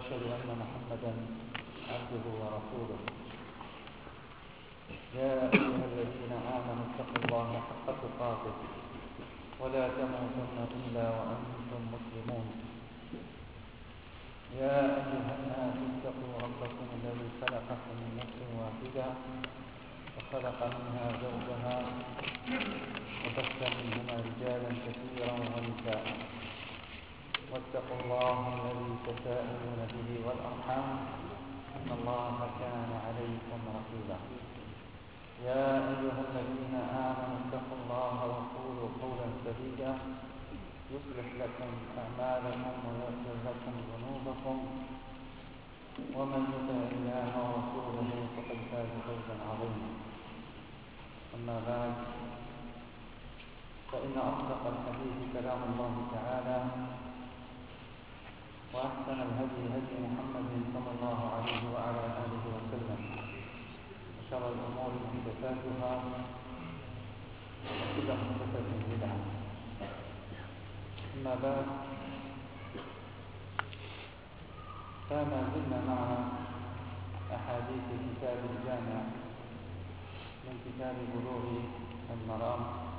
وأشهد أن محمدا عبده ورسوله. يا أيها الذين آمنوا اتقوا الله حق تقاته ولا تموتن إلا وأنتم مسلمون. يا أيها الناس اتقوا ربكم الذي خلقكم من نفس واحدة وخلق منها زوجها وبث منهما رجالا كثيرا ونساء، واتقوا الله الذي تساءلون به والأرحام إن الله كان عليكم رقيبا. يا أيها الذين آمنوا اتقوا الله وقولوا قولا سديدا يصلح لكم أعمالكم ويغفر لكم ذنوبكم، ومن يطع الله ورسوله فقد فاز فوزا عظيما. أما بعد، فإن أصدق الحديث كلام الله تعالى، وأحسن الهدي هدي محمد صلى الله عليه وعلى آله وسلم، وشر الأمور محدثاتها وكل محدثة بدعة. أما بعد، فما زلنا مع أحاديث كتاب الجامع من كتاب بلوغ المرام،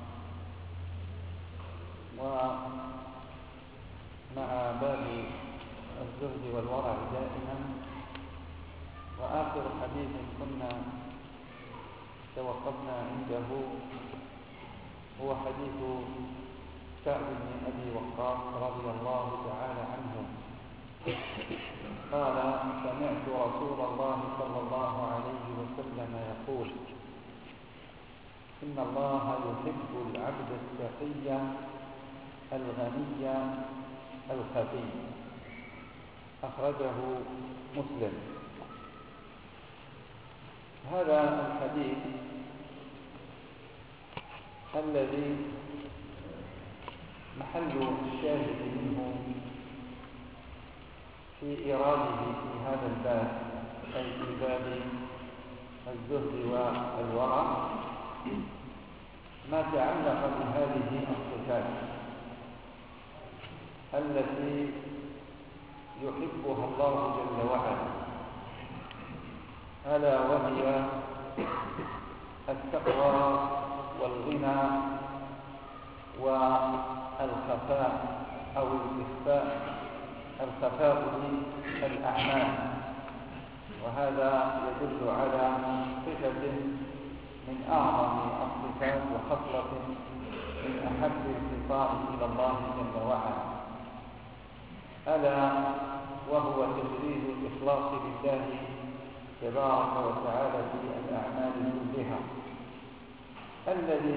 ومع باب الزهد والورع دائما. وآخر حديث كنا توقفنا عنده هو حديث سعد بن أبي وقاص رضي الله تعالى عنه قال: سمعت رسول الله صلى الله عليه وسلم يقول: إن الله يحب العبد التقي الغني الخفي. أخرجه مسلم. هذا الحديث الذي محل الشاهد منه في إيراده في هذا الباب، أي في باب الزهد والورع، ما تعلق بهذه الصفات التي يحبها الله جل وعلا، ألا وهي التقوى والغنى والخفاء أو الإخفاء، الخفاء بالأعمال. وهذا يدل على صفة من أعظم الصفات وخصلة من أحب الخصال إلى الله جل وعلا، ألا وهو تجريد الإخلاص لله تبارك وتعالى في الأعمال كلها، الذي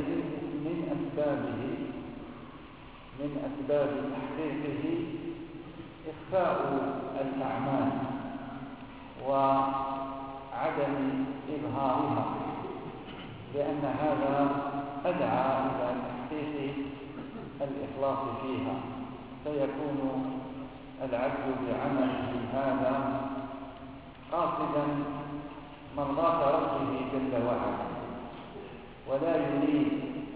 من أسباب تحقيقه إخفاء الأعمال وعدم إظهارها، لأن هذا أدعى إلى تحقيق الإخلاص فيها، فيكون العبد بعمله هذا قاصدا مرضاة ربه جل وعلا، ولا يريد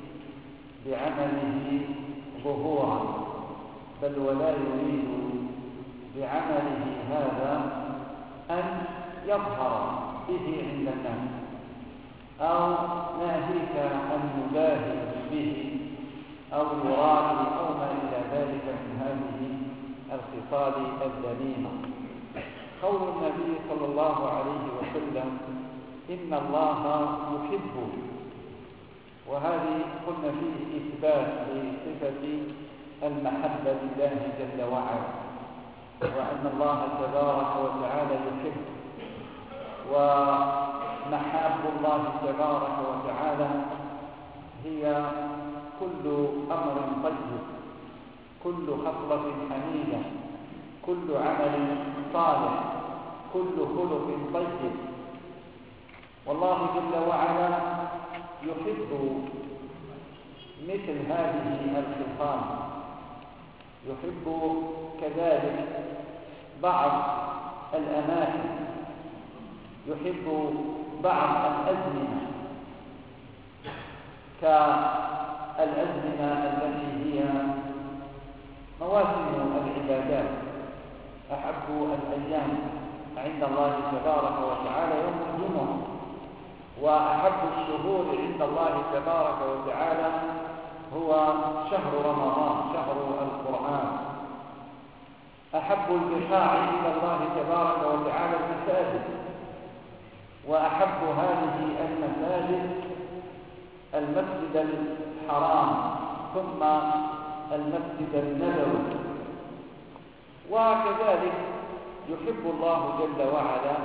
بعمله ظهورا، بل ولا يريد بعمله هذا أن يظهر به عند الناس، أو ناهيك أن يباهي به أو يرائي أو ما إلى ذلك من هذه الخصال الذميمة. قول النبي صلى الله عليه وسلم: إن الله يحب، وهذه قلنا فيه إثبات لصفة المحبة لله جل وعلا، وأن الله تبارك وتعالى يحب، ومحاب الله تبارك وتعالى هي كل أمر طيب، كل خصلة حميدة، كل عمل صالح، كل خلق طيب. والله جل وعلا يحب مثل هذه الخصال، يحب كذلك بعض الأماكن، يحب بعض الأزمنة كالأزمنة التي هي مواسم العبادات، أحب الأيام عند الله تبارك وتعالى يوم الجمعة، وأحب الشهور عند الله تبارك وتعالى هو شهر رمضان، شهر القرآن. أحب البقاع عند الله تبارك وتعالى المساجد، وأحب هذه المساجد المسجد الحرام ثم المسجد النبوي. وكذلك يحب الله جل وعلا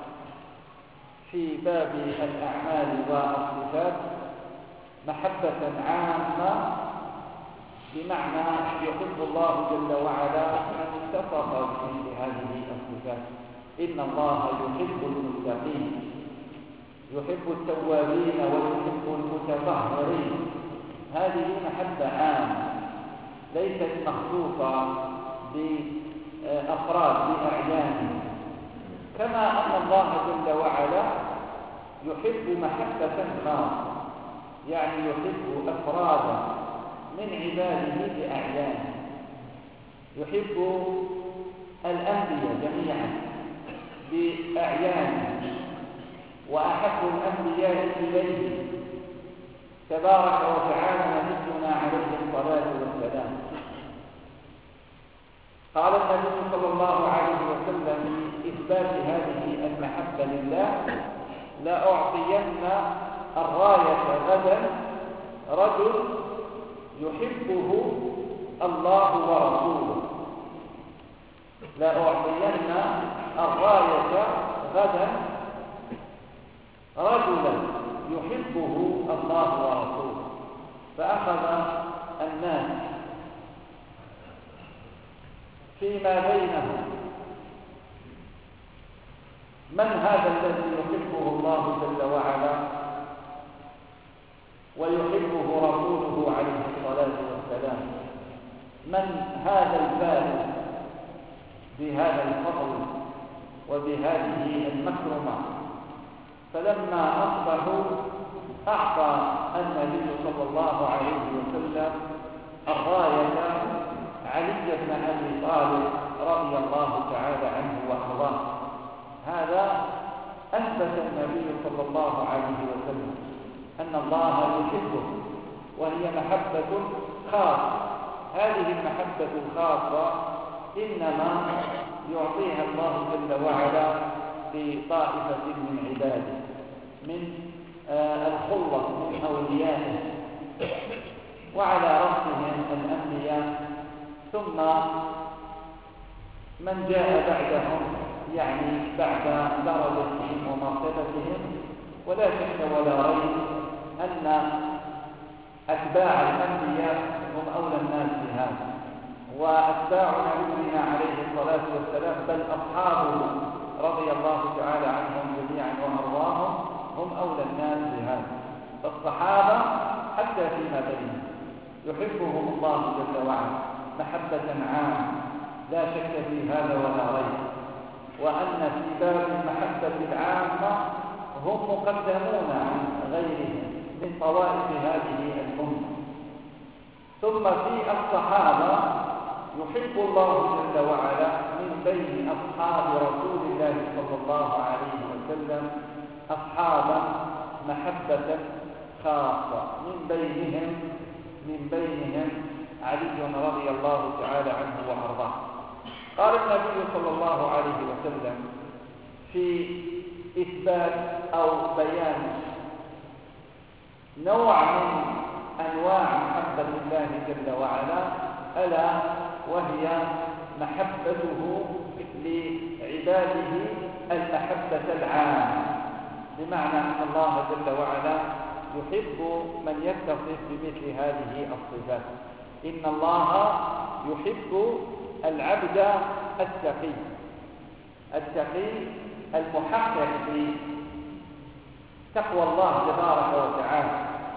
في باب الأعمال والصفات محبة عامة، بمعنى يحب الله جل وعلا من اتصف بمثل هذه الصفات. إن الله يحب المتقين، يحب التوابين ويحب المتطهرين. هذه محبة عامة ليست مخصوصة بأفراد بأعيانهم، كما أن الله جل وعلا يحب محبة خاصة، يعني يحب أفرادا من عباده بأعيانه. يحب الأنبياء جميعا بأعيانه، وأحب الأنبياء إليه تبارك وتعالى نبينا عليه الصلاة والسلام. قال النبي صلى الله عليه وسلم في إثبات هذه المحبة لله: لأعطين الراية غدا رجل يحبه الله ورسوله. لأعطين الراية غدا رجلا يحبه الله ورسوله. فأخذ الناس فيما بينهم من هذا الذي يحبه الله جل وعلا ويحبه رسوله عليه الصلاة والسلام؟ من هذا الفائز بهذا الفضل وبهذه المكرمة؟ فلما أصبحوا أعطى النبي صلى الله عليه وسلم الراية علي بن أبي طالب رضي الله تعالى عنه وأرضاه. هذا أثبت النبي صلى الله عليه وسلم أن الله يحبه، وهي محبة خاصة. هذه المحبة الخاصة إنما يعطيها الله جل وعلا لطائفة من عباده، من الخلة من أوليائه، وعلى رأسهم الأنبياء، ثم من جاء بعدهم، يعني بعد درجتهم ومرتبتهم. ولا شك ولا ريب أن أتباع الأنبياء هم أولى الناس بهذا، وأتباع نبينا عليه الصلاة والسلام بل أصحابه رضي الله تعالى عنهم جميعا وأرضاهم هم أولى الناس بهذا. فالصحابة حتى فيما بينهم يحبهم الله جل وعلا محبة عامة، لا شك في هذا ولا ريب. وأن في باب المحبة العامة هم مقدمون عن غيرهم من طوائف هذه الأمة. ثم في الصحابة يحب الله جل وعلا من بين أصحاب رسول الله صلى الله عليه وسلم أصحابا محبة خاصة، من بينهم علي رضي الله تعالى عنه وأرضاه. قال النبي صلى الله عليه وسلم في إثبات أو بيان نوع من أنواع محبة الله جل وعلا، ألا وهي محبته لعباده المحبة العامة، بمعنى أن الله جل وعلا يحب من يتصف بمثل هذه الصفات. إن الله يحب العبد التقي المحقق في تقوى الله تبارك وتعالى.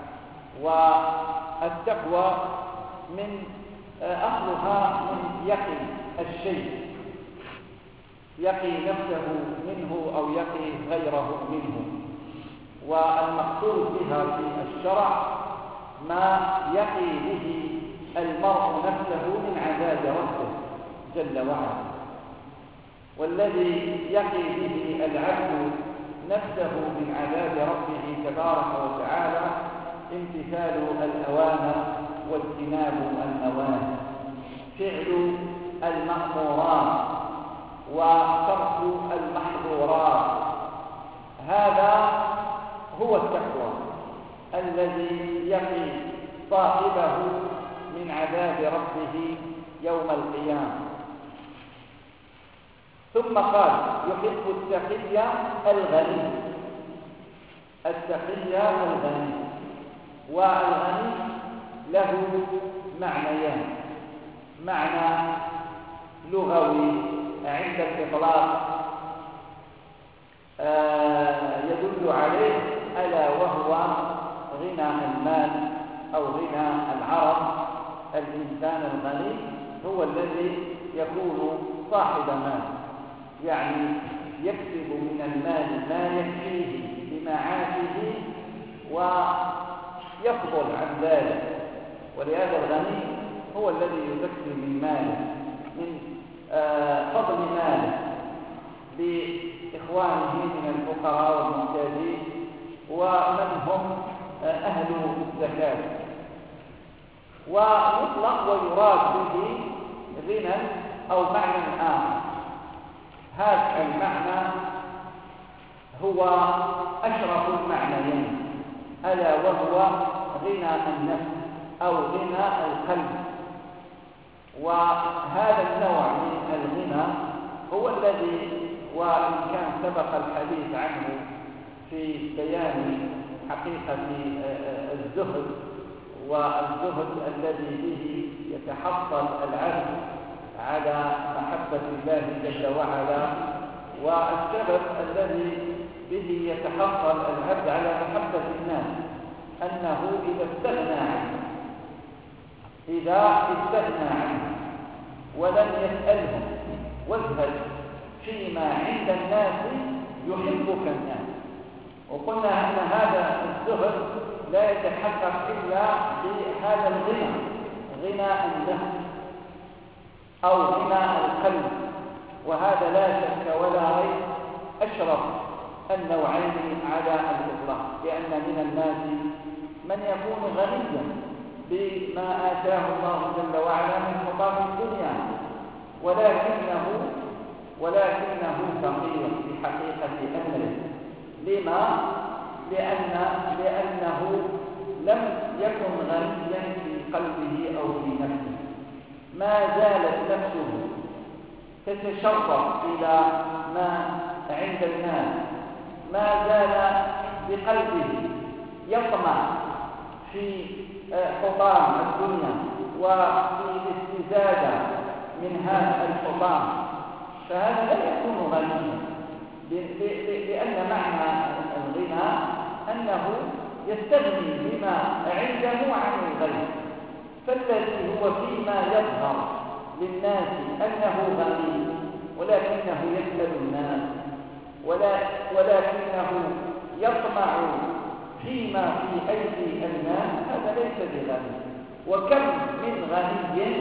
والتقوى من أصلها من يقي الشيء، يقي نفسه منه أو يقي غيره منه. والمقصود بها في الشرع ما يقي به المرء نفسه من عذاب ربه جل وعلا. والذي يقي به العبد نفسه من عذاب ربه تبارك وتعالى امتثال الأوامر واجتناب النواهي، فعل المأمورات وترك المحظورات. هذا هو التقوى الذي يقي صاحبه من عذاب ربه يوم القيامة. ثم قال يحب التقي الغني، التقي الغني، والغني له معنيان: معنى لغوي عند الإطلاق يدل عليه ألا وهو غنى المال أو غنى العرض. الإنسان الغني هو الذي يكون صاحب مال، يعني يكسب من المال ما يكفيه بمعاشه ويفضل عن ذلك. ولهذا الغني هو الذي يزكي من ماله، من فضل ماله لإخوانه من الفقراء والمحتاجين ومن هم أهل الزكاة. ويطلق ويراد به غنى أو معنى آخر. هذا المعنى هو أشرف المعنيين، ألا وهو غنى النفس أو غنى القلب. وهذا النوع من الغنى هو الذي، وإن كان سبق الحديث عنه في بيان حقيقة الزهد والزهد الذي به يتحصل العبد على محبة الله جل وعلا، والسبب الذي به يتحصل العبد على محبة الناس أنه إذا استغنى عنه ولم يسألهم وازهد فيما عند الناس يحبك الناس. وقلنا أن هذا الزهد لا يتحقق إلا بهذا الغنى، غنى النفس أو غنى القلب. وهذا لا شك ولا ريب أشرف النوعين على الإطلاق، لأن من الناس من يكون غنيا بما آتاه الله جل وعلا من خطاب الدنيا، ولكنه فقير في حقيقة أمره. لما؟ لأنه لم يكن غنيا في قلبه أو في نفسه، ما زالت نفسه تتشرف إلى ما عند الناس، ما زال بقلبه يطمع في حطام الدنيا وفي الاستزادة من هذا الحطام، فهذا لا يكون غنيا، لأن معنى الغنى أنه يستغني بما عنده عن الغير. فالذي هو فيما يظهر للناس أنه غني ولكنه يسأل الناس ولكنه يطمع فيما في أيدي الناس، هذا ليس بغني. وكم من غني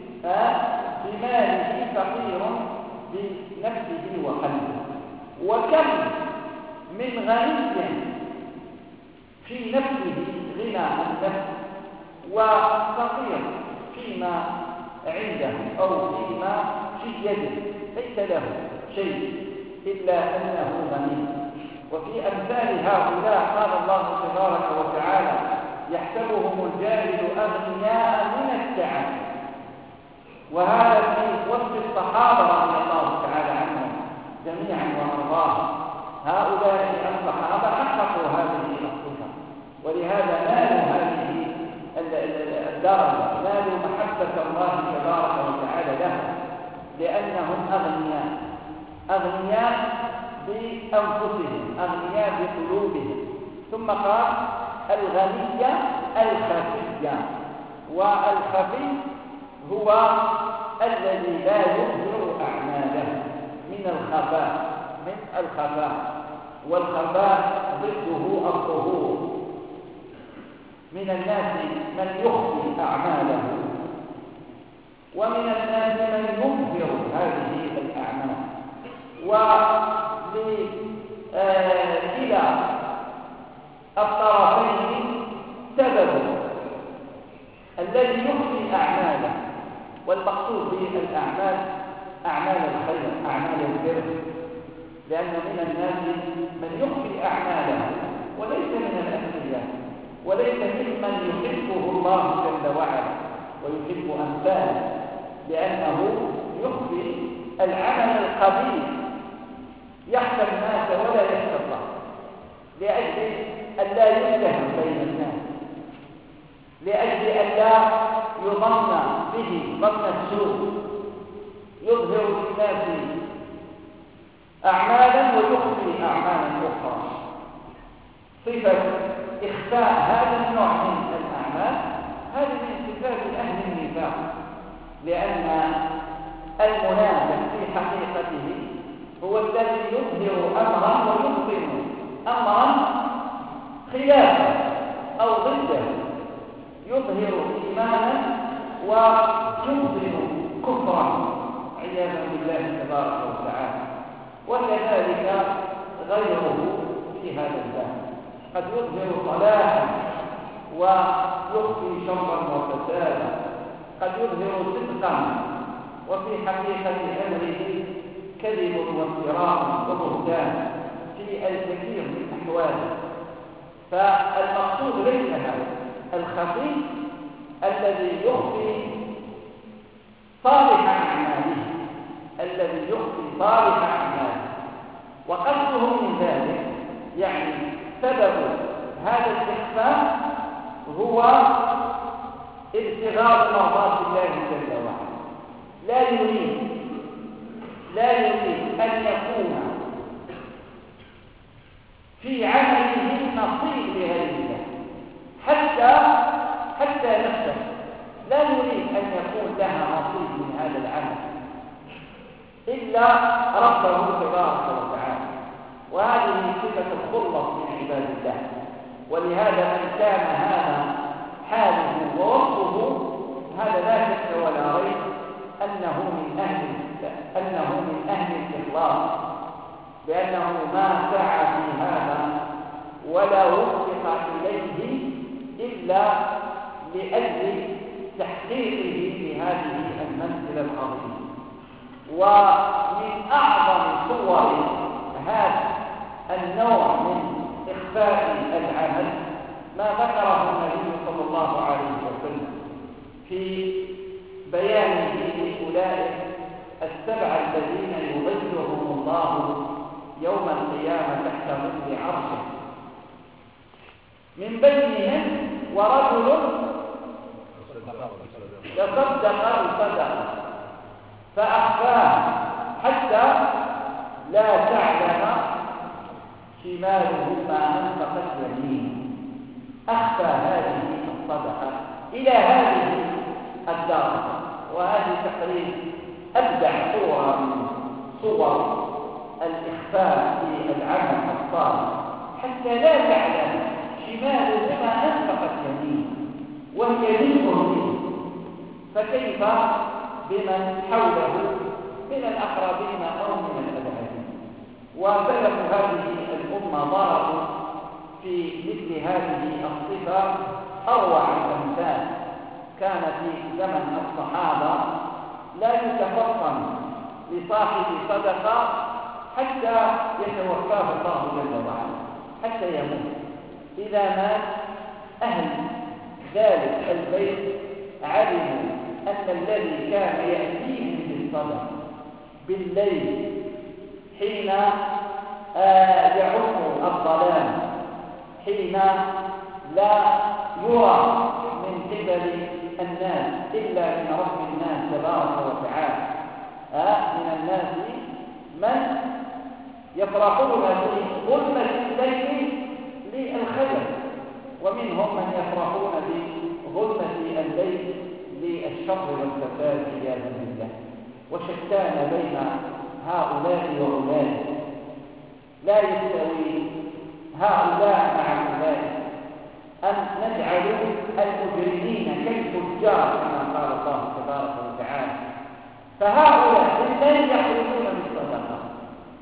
بماله فقير بنفسه وقلبه، وكم من غني في نفسه غنى النفس وفقير فيما عنده أو فيما في يده، ليس له شيء إلا أنه غني. وفي أمثال هؤلاء قال الله تبارك وتعالى: يحسبهم الجاهل أغنياء من التعفف. وهذا في وصف الصحابة رضي الله تعالى عنهم جميعا وأرضاهم. هؤلاء الصحابة حققوا هذه الصفة، ولهذا نالوا هذه الدرجة، نالوا محبة الله تبارك وتعالى لهم، لأنهم أغنياء بأنفسهم، أغنياء بقلوبهم. ثم قال: الغنية الخفية. والخفي هو الذي لا يظهر أعماله، من الخفاء، والخفاء ضده الظهور. من الناس من يخفي أعماله، ومن الناس من يظهر هذه الأعمال. ولكلا الطرفين سبب الذي يخفي أعماله، والمقصود بالأعمال أعمال الخير، أعمال البر، لأن من الناس من يخفي أعماله وليس من الأنبياء، وليس ممن يحبه الله جل وعلا ويحب أمثاله، لأنه يخفي العمل القبيح، يخشى الناس ولا يخشى الله، لأجل أن لا يتهم بين الناس، لأجل أن لا يظن به ظن السوء، يظهر للناس أعمالا ويخفي أعمالا أخرى. صفة إخفاء هذا النوع من الأعمال هذه من صفات أهل النفاق، لأن المنافق في حقيقته هو الذي يظهر أمرا ويبطن أمرا خلافه أو ضده، يظهر إيمانا ويبطن كفرا عياذا بالله تبارك وتعالى. وكذلك غيره في هذا الباب قد يظهر صلاحا ويخفي شرا وفسادا، قد يظهر صدقا وفي حقيقة أمره كذب وافتراء وبهتان في الكثير من أحواله. فالمقصود ليس هذا الخفي الذي يخفي صالح أعماله، الذي يخفي صالح أعماله، وقصده من ذلك يعني سبب هذا الإخفاء هو ابتغاء مرضات الله جل وعلا، لا يريد أن يكون في عمله نصيب لغير الله، حتى نفسه لا يريد أن يكون لها نصيب من هذا العمل إلا ربه تبارك وتعالى، وهذه صفة الخلص من عباد الله. ولهذا من كان هذا حاله ووصفه هذا لا شك ولا ريب أنه من أهل الإخلاص، لأنه ما سعى في هذا ولا وفق إليه إلا لأجل تحقيقه لهذه المنزلة العظيمة. ومن أعظم صور هذا النوع من إخفاء العمل ما ذكره النبي صلى الله عليه وسلم في بيانه لأولئك السبع الذين يظلهم الله يوم القيامة تحت ظل عرشه، من بينهم ورجل تصدق بصدقة فأخفاه حتى لا تعلم شماله ما أنفقت يمينه، أخفى هذه الصدقة إلى هذه الدرجة. وهذه تقريبا أبدع صورة من صور الإخفاء في العمل الصالح، حتى لا تعلم شماله ما أنفقت يمينه وهي منه، فكيف بمن حوله من الأقربين أو من الأبعدين. وسلف هذه الأمة ضربوا في مثل هذه الصفة أروع الأمثال. كان في زمن الصحابة لا يتفطن لصاحب صدقة حتى يتوفاه الله جل وعلا، حتى يموت. إذا مات أهل ذلك البيت علموا أن الذي كان يأتيهم بالصدقة بالليل حين يعم الظلام، حين لا يرى من قبل الناس إلا من رب الناس تبارك وتعالى، من الناس من يفرحون بظلمة الليل للخير، ومنهم من يفرحون بظلمة الليل للشر والفساد عياذا بالله. وشتان بين هؤلاء وأولئك، لا يستوي هؤلاء مع أولئك، أن نجعل المجرمين كالفجار كما قال الله تبارك وتعالى. فهؤلاء من يخرجون بالصدقة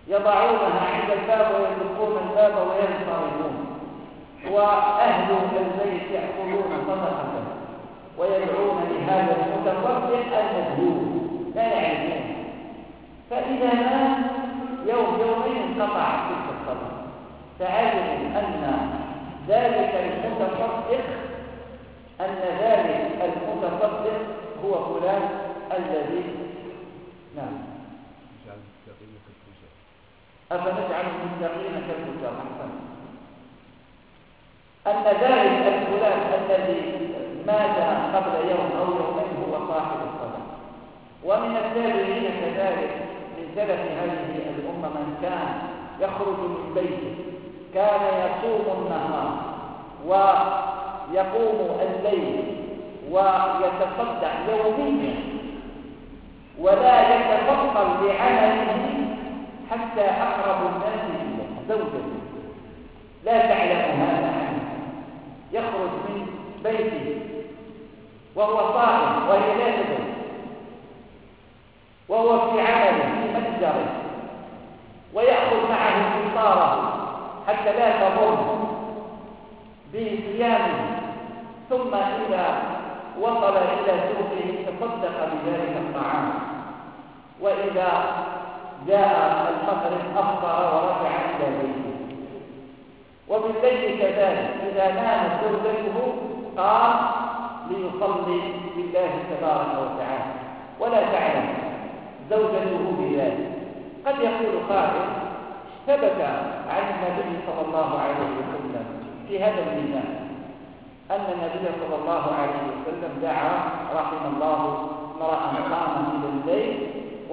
يضعونها عند الباب ويدقون الباب وينصرفون، وأهل البيت يأكلون صدقة ويدعون لهذا المتصدق المجهول لا يعرفون، فإذا مات يومين انقطعت تلك الصدقة، فعلموا أن ذلك المتصدق هو فلان الذي نعم. أفنجعل المتقين كالفجار. أن ذلك الفلان الذي مات قبل يوم أو يومين هو صاحب الصدقة. ومن التابعين كذلك من سلف هذه الأمة من كان يخرج من بيته كان يصوم النهار ويقوم الليل ويتصدق يوميا ولا يتفضل بعمله حتى أقرب الناس إليه زوجته لا تعلم هذا عنه، يخرج من بيته وهو صائم وهي لا تدري، وهو في عمله في متجره، ويأخذ معه فطاره حتى لا تضر بصيامه، ثم إذا وصل إلى سوقه تصدق بذلك الطعام، وإذا جاء المغرب أفطر ورجع إلى بيته. وبالليل كذلك إذا نامت زوجته قام ليصلي لله تبارك وتعالى ولا تعلم زوجته بذلك. قد يقول قائل ثبت عن النبي صلى الله عليه وسلم في هذا الميزان أن النبي صلى الله عليه وسلم دعا رحم الله امرأ قام من الليل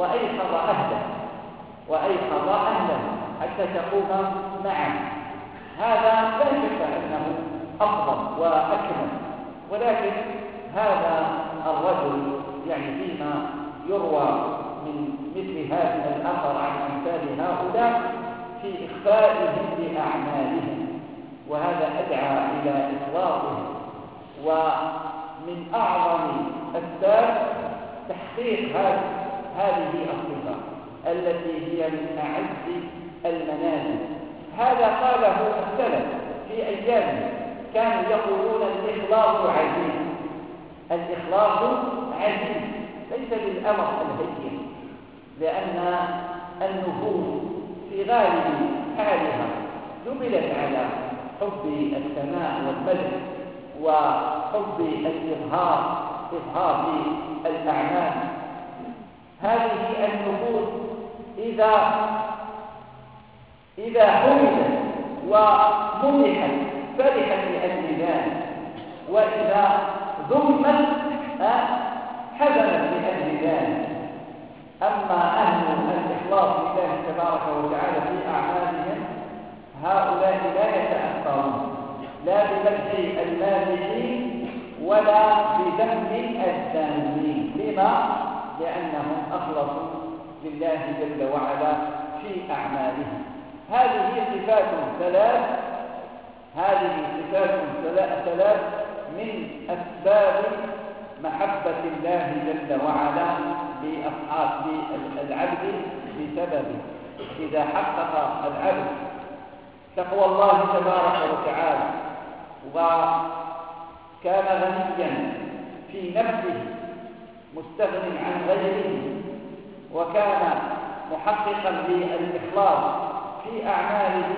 وأيقظ أهله حتى تقوم معه. هذا لا شك أنه أفضل وأكمل، ولكن هذا الرجل يعني فيما يروى من مثل هذا الأثر عن أمثال هؤلاء في إخفائهم لأعمالهم، وهذا أدعى إلى إفراطهم. ومن أعظم أسباب تحقيق هذه الصفة التي هي من أعز المنازل. هذا قاله السلف في أيامه، كانوا يقولون الإخلاص عزيز. الإخلاص عزيز ليس بالأمر الهين، لأن النفوس في غالب حالها جبلت على حب الثناء والمدح وحب إظهار الأعمال. هذه النفوس إذا حمدت ومدحت فرحت لأجل ذلك، وإذا ذمت حزنت لأجل ذلك. أما أهل الإخلاص لله تبارك وتعالى في أعمالهم هؤلاء لا يتأثرون لا بمدح المادحين ولا بذم الذامين. لما؟ لأنهم أخلصوا لله جل وعلا في أعمالهم. هذه صفات ثلاث من أسباب محبة الله جل وعلا لأصحاب العبد بسببه. إذا حقق العبد تقوى الله تبارك وتعالى وكان غنيا في نفسه مستغن عن غيره، وكان محققا للإخلاص في أعماله،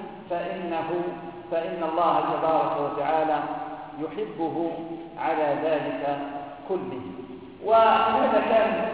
فإن الله تبارك وتعالى يحبه على ذلك كله. وهذا كان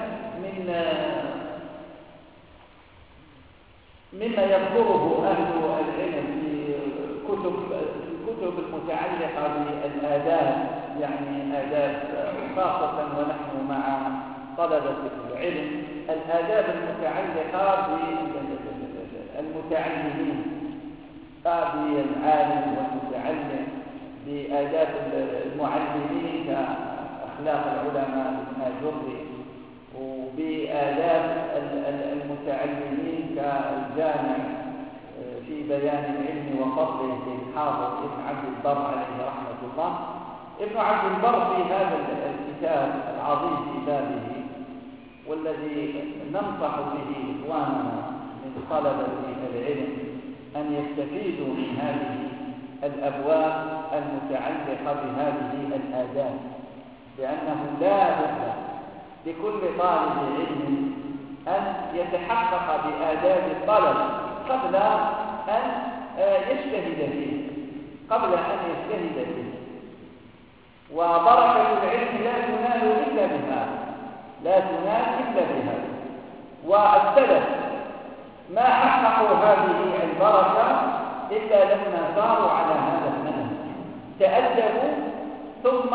مما يذكره أهل العلم في الكتب المتعلقة بالآداب، يعني آداب خاصة ونحن مع طلبة العلم، الآداب المتعلقة بالمتعلمين، بالعالم والمتعلم، بآداب المعلمين كأخلاق العلماء الماجري، وبآداب المتعلمين كالجامع في بيان العلم وفضله للحافظ ابن عبد البر عليه رحمة الله. ابن عبد البر في هذا الكتاب العظيم في بابه، والذي ننصح به إخواننا من طلبة العلم أن يستفيدوا من هذه الأبواب المتعلقة بهذه الآداب، لأنه لا بد لكل طالب علم أن يتحقق بآداب الطلب قبل أن يجتهد فيه، وبركة العلم لا تنال إلا بهذا، والسلف ما حققوا هذه البركة إلا لما ساروا على هذا المنهج، تأدبوا ثم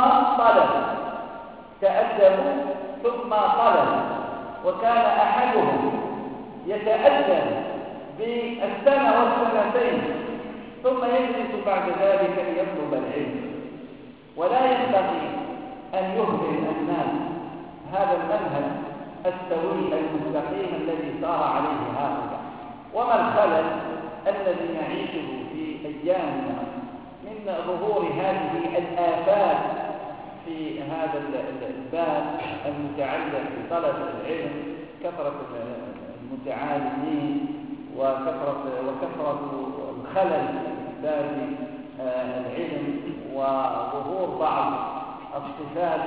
طلبوا، وكان أحدهم يتأدب بالسنة والسنتين ثم يجلس بعد ذلك ليطلب العلم. ولا ينبغي أن يهمل الناس هذا المنهج السوي المستقيم الذي سار عليه هؤلاء. وما الخلل الذي نعيشه في أيامنا من ظهور هذه الآفات في هذا الباب المتعلق بطلب العلم، كثرة المتعالمين وكثرة الخلل في باب العلم، وظهور بعض الصفات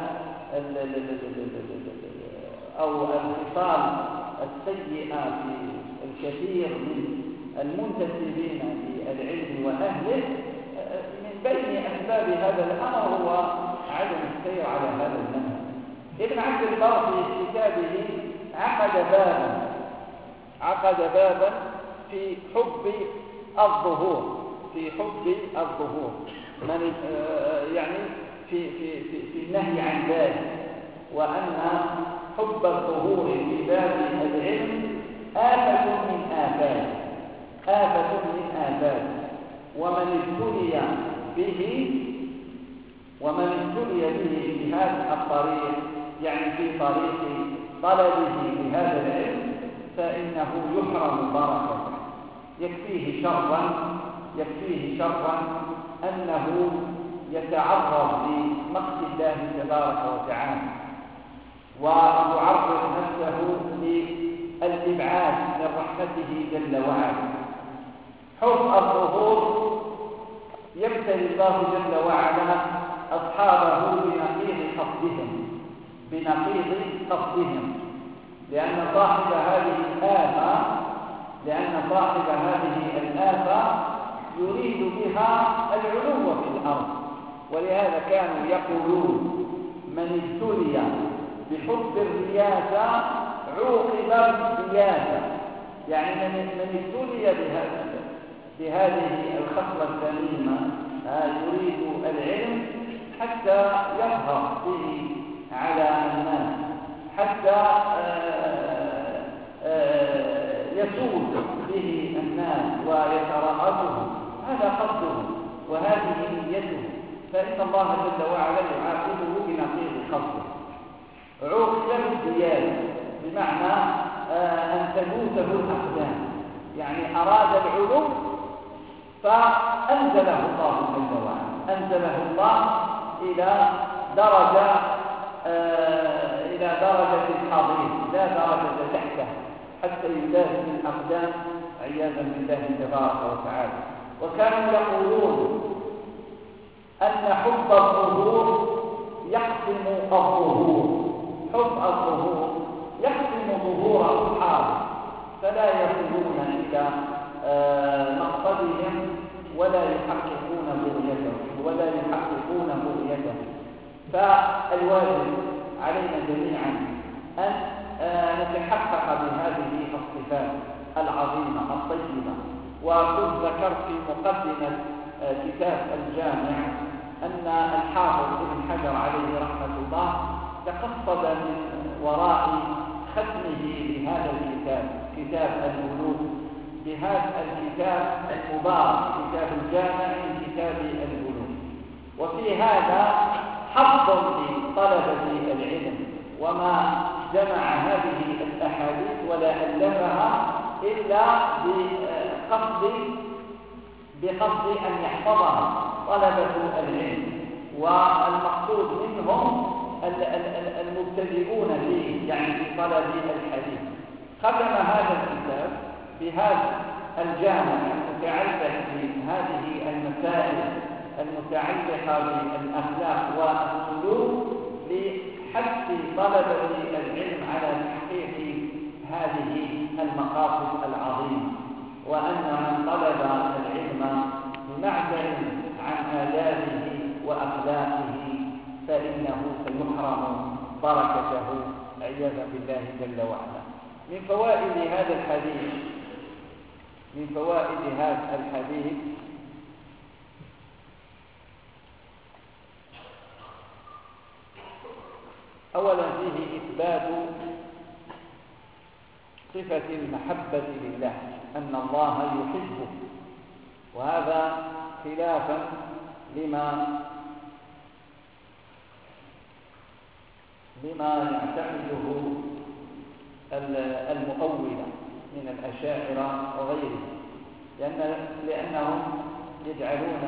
أو الخصال السيئة في الكثير من المنتسبين للعلم وأهله. من بين أسباب هذا الأمر هو عدم السير على هذا المنهج. ابن عبد البر في كتابه عقد بابا في حب الظهور، من يعني في النهي عن ذلك، وأن حب الظهور في باب العلم آفة من آفات، ومن ابتلي به في هذا الطريق، يعني في طريق طلبه لهذا العلم، فإنه يحرم بركته. يكفيه شرا أنه يتعرض لمقت الله تبارك وتعالى، ويعرض نفسه للإبعاد من رحمته جل وعلا. حب الظهور يبتلي الله جل وعلا أصحابه بنقيض قصدهم، لأن صاحب هذه الآفة يريد بها العلو في الأرض. ولهذا كانوا يقولون: من ابتلي بحب الرياسة عوقب بالرياسة، يعني من ابتلي بهذه الخصلة الذميمة يريد العلم حتى يظهر به على الناس، حتى يسود به الناس ويترأسهم. هذا قصده وهذه نيته، فإن الله جل وعلا يعاقبه بنقيض قصده. عوقب بالزيادة بمعنى أن تجوزه الأقدام، يعني أراد العلو فأنزله الله جل وعلا، أنزله الله إلى درجة الحضيض، لا درجة تحته، حتى يلازم الأقدام عياذا بالله تبارك وتعالى. وكانوا يقولون أن حب الظهور يقسم ظهور أصحابه، فلا يصلون إلى مقصدهم ولا يحققون بغيته. فالواجب علينا جميعا أن نتحقق بهذه الصفات العظيمة الطيبة. وكنت ذكرت في مقدمة كتاب الجامع أن الحافظ ابن حجر عليه رحمة الله تقصد من وراء ختمه لهذا الكتاب، كتاب البلوغ، بهذا الكتاب المبارك، كتاب الجامع من كتاب البلوغ. وفي هذا حظ لطلبة العلم، وما جمع هذه الأحاديث ولا ألفها إلا بقصد أن يحفظها طلبة العلم، والمقصود منهم المبتدئون فيه، يعني في طلب الحديث. ختم هذا الكتاب في هذا الجامع المتعلق بهذه المسائل المتعلقة بالأخلاق والسلوك لحث طلبة العلم على تحقيق هذه المقاصد العظيمة، وأن من طلب العلم بمعزل عن آدابه وأخلاقه فإنه سيحرم بركته عياذا بالله جل وعلا. من فوائد هذا الحديث أولا فيه إثبات صفة المحبة لله، أن الله يحبه، وهذا خلافا لما يعتقده المؤولة من الأشاعرة وغيرهم، لأنهم يجعلون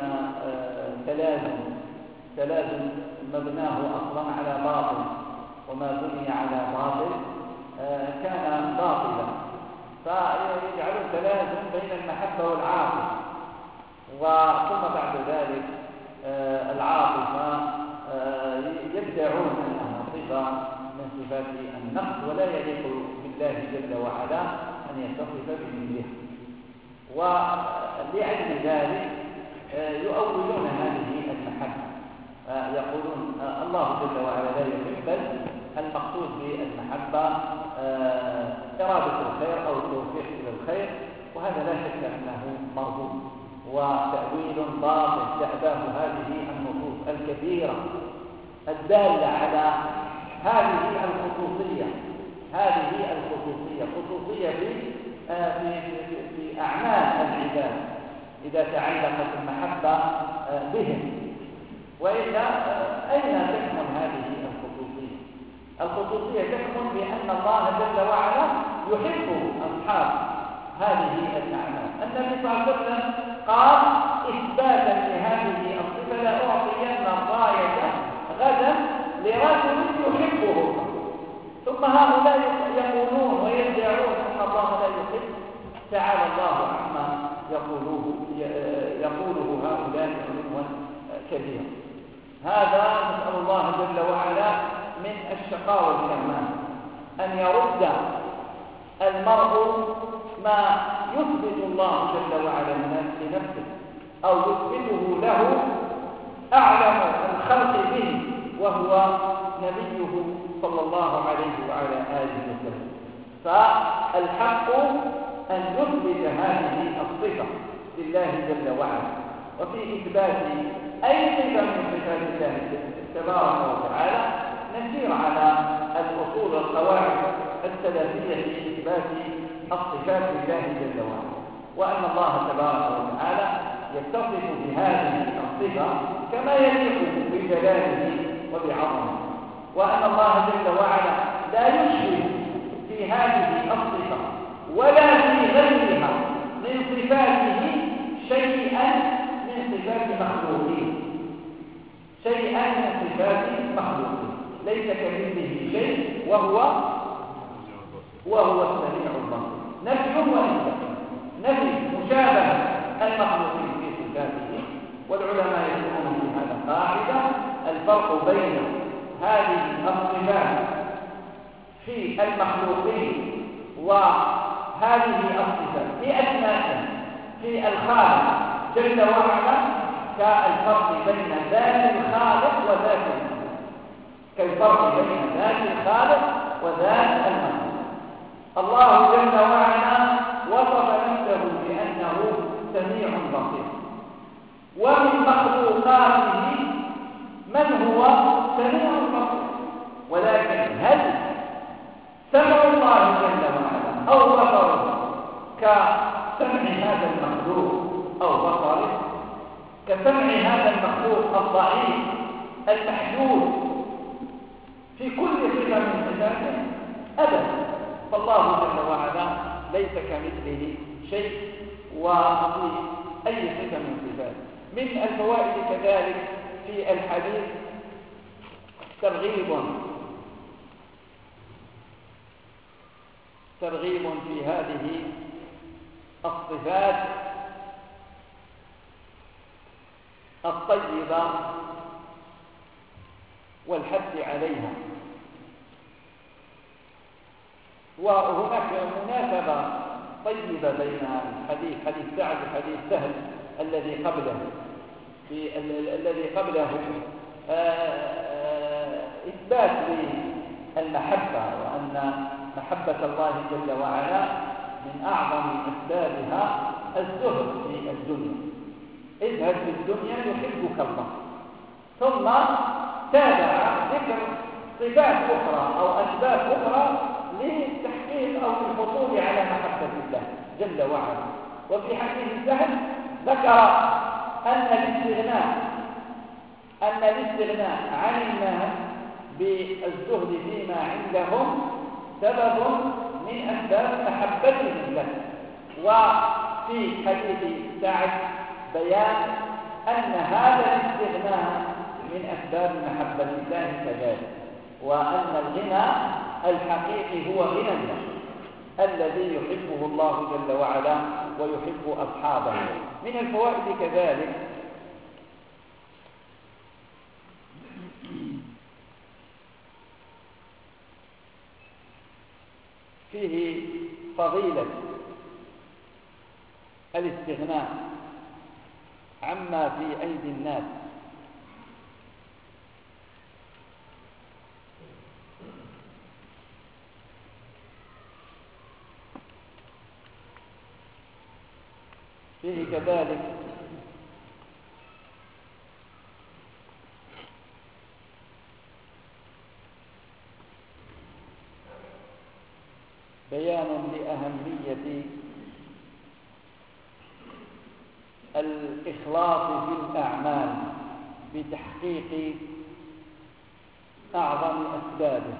تلازم مبناه أصلا على باطل، وما بني على باطل كان باطلا، فيجعلون تلازم بين المحبة والعاطفة، ثم بعد ذلك العاطفة يدعون أنها صفة من صفات النقص ولا يليق بالله جل وعلا أن يتصف بمثلها، ولأجل ذلك يؤولون هذه المحبة، يقولون الله جل وعلا لا يحب، بل المقصود بالمحبة إرادة الخير أو التوفيق إلى الخير، وهذا لا شك أنه مرغوب وتأويل باطل تأباه هذه النصوص الكثيرة الدالة على هذه خصوصية في أعمال العباد إذا تعلقت المحبة بهم، وإلا أين تكمن هذه الخصوصية؟ الخصوصية تكمن بأن الله جل وعلا يحب أصحاب هذه الأعمال. النبي صلى الله عليه وسلم قال إثباتا لهذه الصفة: لأعطين الراية غدا لرجل يحبه. ثم هؤلاء يقولون ويدعون أن الله لا يحب، تعالى الله عما يقوله هؤلاء علوا كبيرا. هذا نسأل الله جل وعلا من الشقاوة والكمال أن يرد المرء ما يثبت الله جل وعلا لنفسه أو يثبته له أعلم الخلق به وهو نبيه صلى الله عليه وعلى آله وسلم. فالحق أن يثبت هذه الصفة لله جل وعلا، وفي إثبات أي صفة من صفات الله تبارك وتعالى نسير على الأصول والقواعد السلفية في إثبات الصفات لله جل وعلا، وأن الله تبارك وتعالى يتصف بهذه الصفة كما يليق بجلاله وبعظمه، وأن الله جل وعلا لا يشبه في هذه الصفة ولا في غيرها من صفاته شيئا من صفات مخلوقين، ليس كمثله شيء وهو السميع البصير. نفي وإثبات، نفي مشابهة المخلوقين في صفاته، والعلماء يقولون في هذا قاعدة: الفرق بين هذه الصفات في المخلوقين وهذه الصفات في أسمائه في الخالق جل وعلا كالفرق بين ذات الخالق وذات المخلوق، كالفرق بين ذات الخالق وذات المخلوق. الله جل وعلا وصف نفسه بأنه سميع بصير، ومن مخلوقاته من هو سميع بصير، ولكن هل سمع الله جل وعلا أو بصره كسمع هذا المخلوق أو بصره، كسمع هذا المخلوق الضعيف المحدود في كل صفة من صفاته؟ أبدا. فالله جل وعلا ليس كمثله شيء وفي أي صفة من صفاته. من الفوائد كذلك في الحديث ترغيب في هذه الصفات الطيبة والحث عليها. وهناك مناسبة طيبة بين حديث سعد وحديث سهل الذي قبله إثبات للمحبة، وأن محبة الله جل وعلا من أعظم أسبابها الزهد في الدنيا. اذهب في الدنيا يحبك الله. ثم تابع ذكر صفات أخرى أو أسباب أخرى للتحقيق أو للحصول على محبة الله جل وعلا. وفي حديث سهل ذكر أن الاستغناء عن الناس بالزهد فيما عندهم سبب من أسباب محبتهم له. وفي حديث سعد بيان أن هذا الاستغناء من أسباب محبة الله كذلك، وأن الغنى الحقيقي هو غنى الله الذي يحبه الله جل وعلا ويحب أصحابه. من الفوائد كذلك فيه فضيلة الاستغناء عما في أيدي الناس، فيه كذلك بيان لأهمية الإخلاص في الأعمال بتحقيق أعظم أسبابه.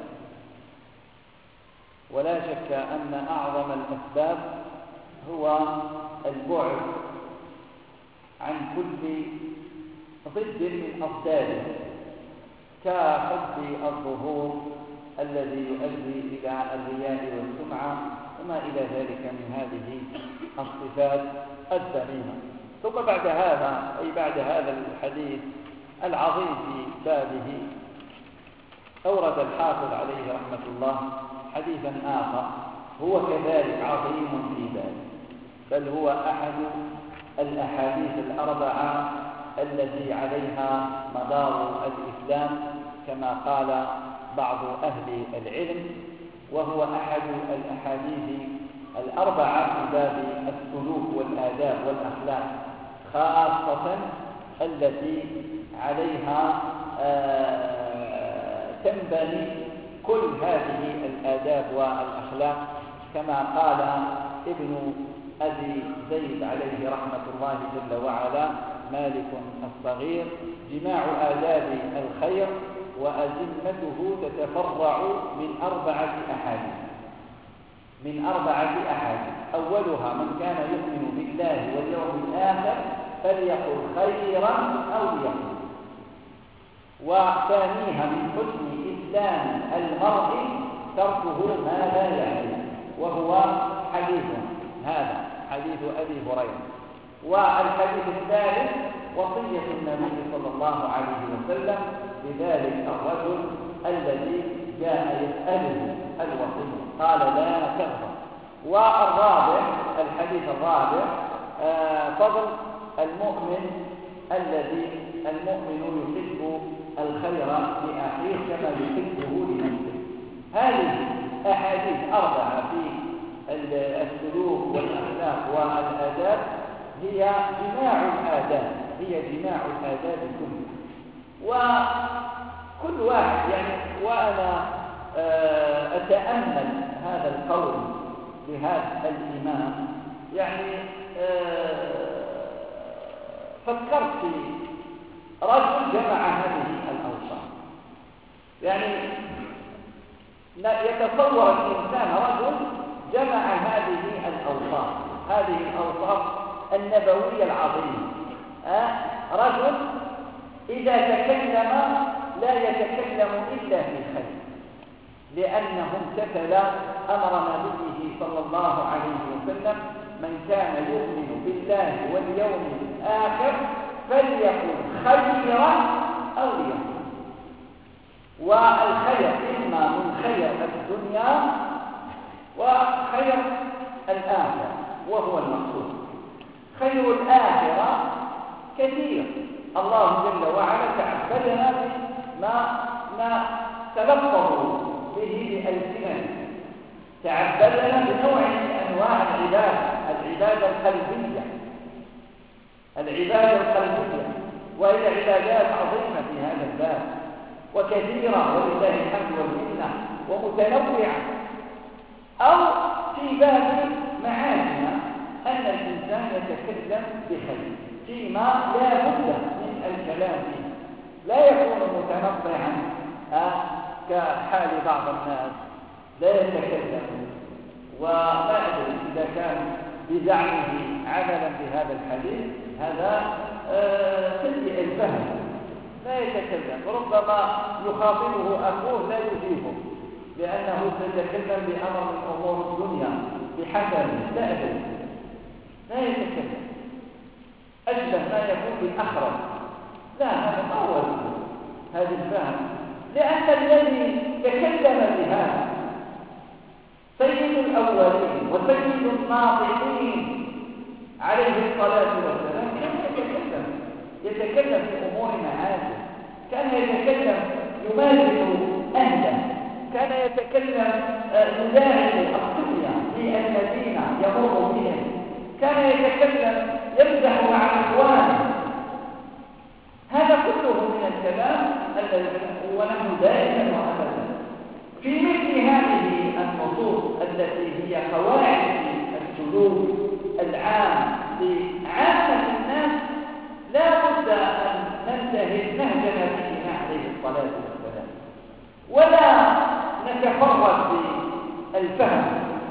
ولا شك أن أعظم الأسباب هو البعد عن كل ضد من أضداده كحب الظهور الذي يؤدي إلى الرياء والسمعة وما إلى ذلك من هذه الصفات الذميمة. ثم بعد هذا أي بعد هذا الحديث العظيم في بابه أورد الحافظ عليه رحمة الله حديثا آخر هو كذلك عظيم في بابه، بل هو أحد الأحاديث الأربعة التي عليها مدار الإسلام كما قال بعض أهل العلم، وهو أحد الأحاديث الأربعة في باب السلوك والآداب والأخلاق، خاصة التي عليها تنبني كل هذه الآداب والأخلاق، كما قال ابن أبي زيد عليه رحمة الله جل وعلا مالك الصغير: جماع آداب الخير وأزمته تتفرع من أربعة أحاديث، أولها: من كان يؤمن بالله واليوم الآخر فليقل خيرا أو ليصمت. وثانيها: من حسن إسلام المرء تركه ما لا يعنيه، وهو حديث هذا حديث أبي هريرة. والحديث الثالث: وصية النبي صلى الله عليه وسلم لذلك الرجل الذي جاء يسأله الوصية قال: لا تغضب. والرابع الحديث الرابع: فضل المؤمن يحب الخير لأخيه كما يحبه لنفسه. هذه أحاديث أربعة في السلوك والأخلاق والآداب هي جماع الآداب كلها. وكل واحد وأنا أتأمل هذا القول لهذا الإمام فكرت في رجل جمع هذه الأوصاف. يتصور الإنسان رجل جمع هذه الأوصاف النبوية العظيمة. رجل إذا تكلم لا يتكلم إلا في خير، لأنه امتثل أمر نبيه صلى الله عليه وسلم من كان يؤمن بالله واليوم الآخر فليقل خيرا أو ليصمت. والخير إما من خير الدنيا وخير الآخرة، وهو المقصود. خير الآخرة كثير، الله جل وعلا تعبدنا بما تلفظوا به بألسنتنا، تعبدنا بنوع من أنواع العبادة القلبية، وهي عبادات عظيمة في هذا الباب وكثيرة ولله الحمد والمنة ومتنوعة. أو في باب معانينا أن الإنسان يتكلم بخير فيما لا بد من الكلام فيه، لا يكون متنطعا كحال بعض الناس لا يتكلم، ولا أدري إذا كان بزعمه عملا بهذا الحديث هذا سيء الفهم، لا يتكلم، ربما يخاطبه أخوه لا يجيبه لأنه سيتكلم بأمر من أمور الدنيا بحسب مستأذن، لا يتكلم، أشبه ما يكون بالأخرج. لا، هذا ما هو هذا الفهم، لأن الذي تكلم بهذا سيد الأولين وسيد الناطقين عليه الصلاة والسلام كان يتكلم في أمور معاشه، كان يتكلم يمارس أهله، كان يتكلم يداعي الدنيا للذين يمر بهم، كان يتكلم يمزح مع إخوانه. هذا كله من الكلام الذي ونحن دائما وأبدا في مثل هذه النصوص التي هي قواعد السلوك العام لعامة الناس، لا بد أن ننتهي نهج نبينا عليه الصلاة والسلام، ولا نتفرد بالفهم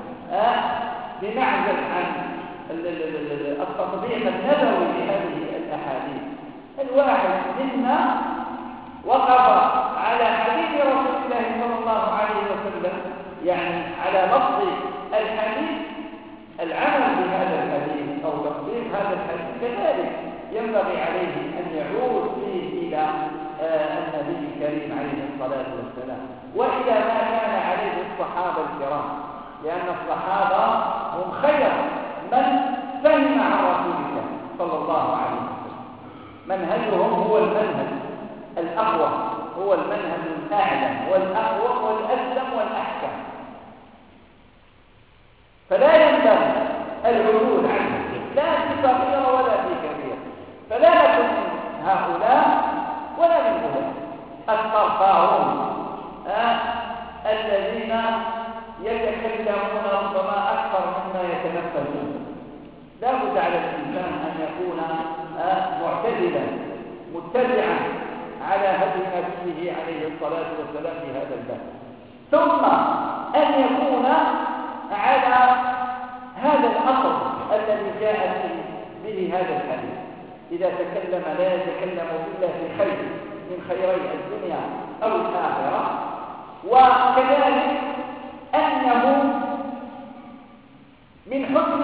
بمعزل عن التطبيق النبوي لهذه الأحاديث. الواحد منا وقف على حديث رسول الله صلى الله عليه وسلم، يعني على لفظ الحديث، العمل بهذا الحديث أو تطبيق هذا الحديث كذلك ينبغي عليه أن يعود فيه إلى النبي الكريم عليه الصلاة والسلام وإلى ما كان عليه الصحابة الكرام، لأن الصحابة هم خير من فهم عن رسول الله صلى الله عليه وسلم. منهجهم هو المنهج الأقوى، هو المنهج الأعلى والأقوى والأسلم والأحكم، فلا ينبغي العدول عنه لا في صغيرة ولا في كبيرة، فلا نكن من هؤلاء ولا من أولئك الطرفاون الذين يتكلمون ربما أكثر مما يتنفسون. لا بد على الإنسان أن يكون معتدلا متبعا على هدي نبيه عليه الصلاة والسلام في هذا الباب، ثم أن يكون على هذا الأصل الذي جاء به هذا الحديث. إذا تكلم لا يتكلم إلا في خير من خيري الدنيا أو الآخرة، وكذلك أنه من حسن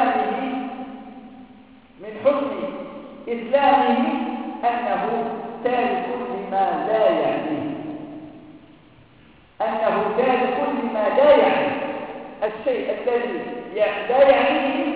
إسلامه أنه تارك لما لا يعنيه، الشيء الذي لا يعنيه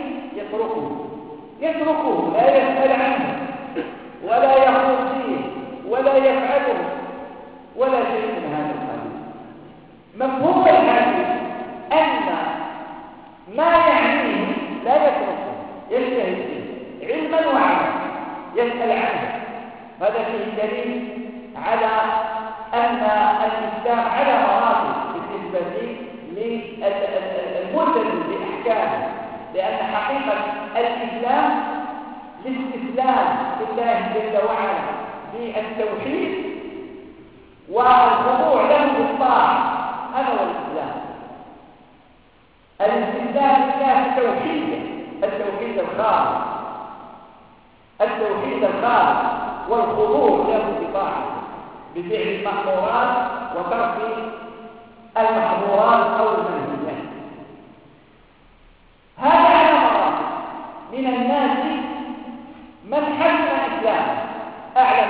يتركه لا يسأل عنه ولا يخوض فيه ولا يفعله ولا شيء من هذا القبيل. مفهوم الحديث أن ما يعنيه لا يتركه، يجتهد فيه علما وعملا، يسأل عنه. هذا فيه دليل على أن الإسلام على مراتب بالنسبة للملتزم بأحكامه، لأن حقيقة الإسلام الاستسلام لله جل وعلا بالتوحيد والخضوع له بالطاعة، هذا هو الإسلام. الاستسلام لله التوحيد الخالق والخضوع له بطاعته بفعل المأمورات وترك المحظورات أو المنهيات. هذا على مراتب.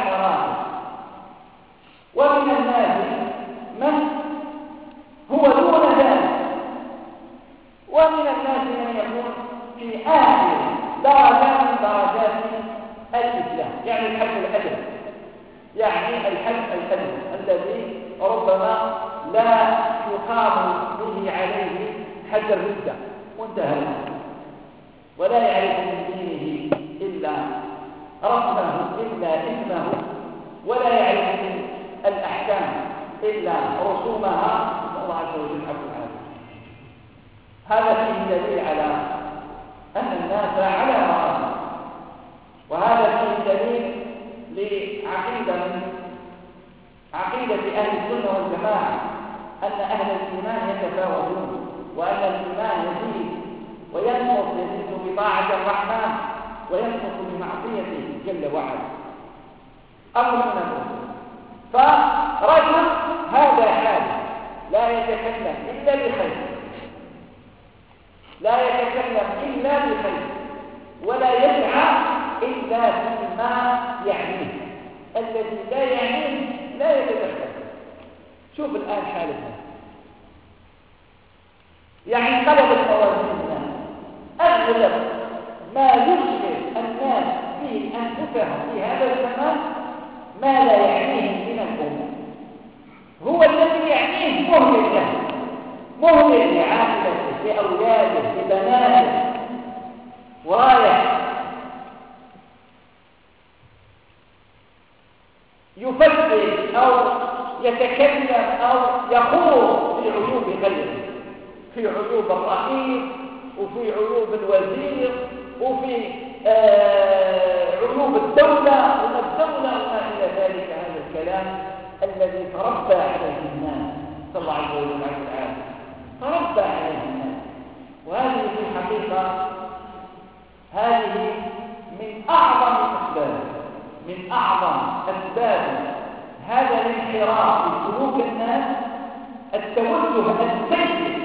مراتب. ومن الناس من هو دون ذلك، ومن الناس من يكون في آخر درجة من درجات الإسلام، يعني الحد الأدنى، يعني الحد الأدنى الذي ربما لا يقام به عليه حد الردة وانتهى الأمر، ولا يعرف من دينه إلا رسمه إلا اسمه، ولا يعرف من الأحكام إلا رسومها، نسأل الله عز وجل العفو والعافية. هذا فيه دليل على أن الناس على مراتب، وهذا فيه دليل لعقيدة من عقيدة أهل السنة والجماعة أن أهل الإيمان يتفاوتون، وأن الإيمان يزيد وينقص، يزيد بطاعة الرحمن وينقص بمعصيته جل وعلا. أمر من الرسل. فرجل هذا حال لا يتكلم إلا بخير، لا يتكلم إلا بخير، ولا يسعى إلا فيما يعنيه، الذي لا يعنيه لا يتدخل. شوف الآن حالتنا، يعني قلب الموازين، أغلب ما يشغل الناس به أنفسهم في هذا الزمان ما لا يعنيهم من الأمور، هو الذي يعنيه مهمل له، مهمل لعائلته، لأولاده، لبناته، ورايح يفتش أو يتكلم أو يخوض في عيوب غيره، في عيوب الرئيس، وفي عيوب الوزير، وفي عيوب الدولة وما إلى ذلك. هذا الكلام الذي تربى عليه الناس، صلى الله عليه وسلم تربى عليه الناس. وهذه في الحقيقة هذه من أعظم الأسباب، من أعظم أسباب هذا الانحراف في سلوك الناس، التوجه السيء